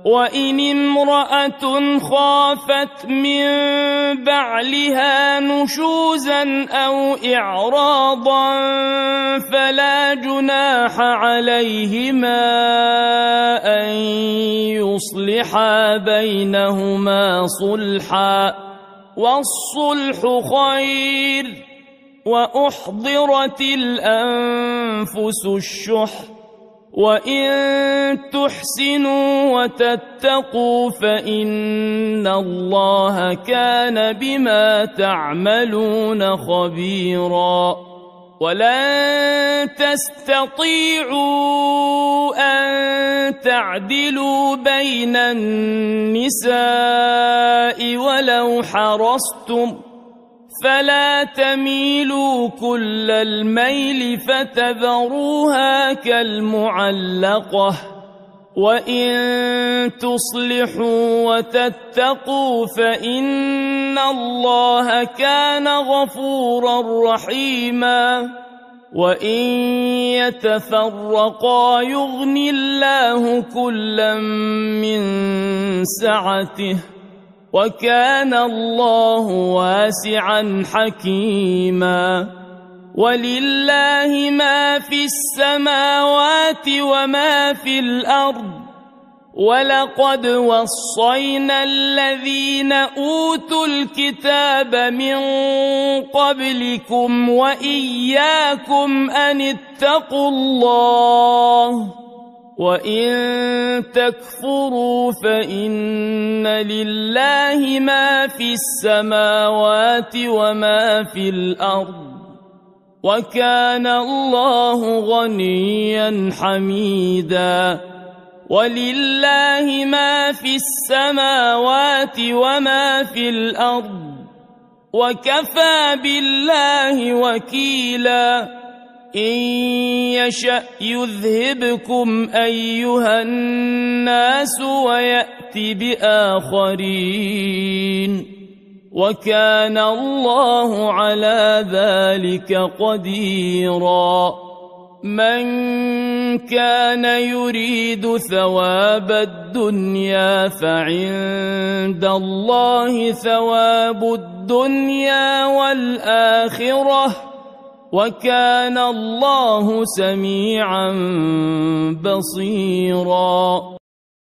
وإن امرأة خافت من بعلها نشوزا أو إعراضا فلا جناح عليهما أن يصلحا بينهما صلحا، والصلح خير. وأحضرت الأنفس الشح، وإن تحسنوا وتتقوا فإن الله كان بما تعملون خبيرا. ولن تستطيعوا أن تعدلوا بين النساء ولو حرصتم، فلا تميلوا كل الميل فتذروها كالمعلقة. وإن تصلحوا وتتقوا فإن الله كان غفورا رحيما. وإن يتفرقا يغن الله كلا من سعته، وكان الله واسعا حكيما. ولله ما في السماوات وما في الأرض، ولقد وصينا الذين أوتوا الكتاب من قبلكم وإياكم أن اتقوا الله، وإن تكفروا فإن لله ما في السماوات وما في الأرض، وكان الله غنيا حميدا. ولله ما في السماوات وما في الأرض، وكفى بالله وكيلا. إن يشأ يذهبكم أيها الناس ويأت بآخرين، وكان الله على ذلك قديرا. من كان يريد ثواب الدنيا فعند الله ثواب الدنيا والآخرة، وكان الله سميعا بصيرا.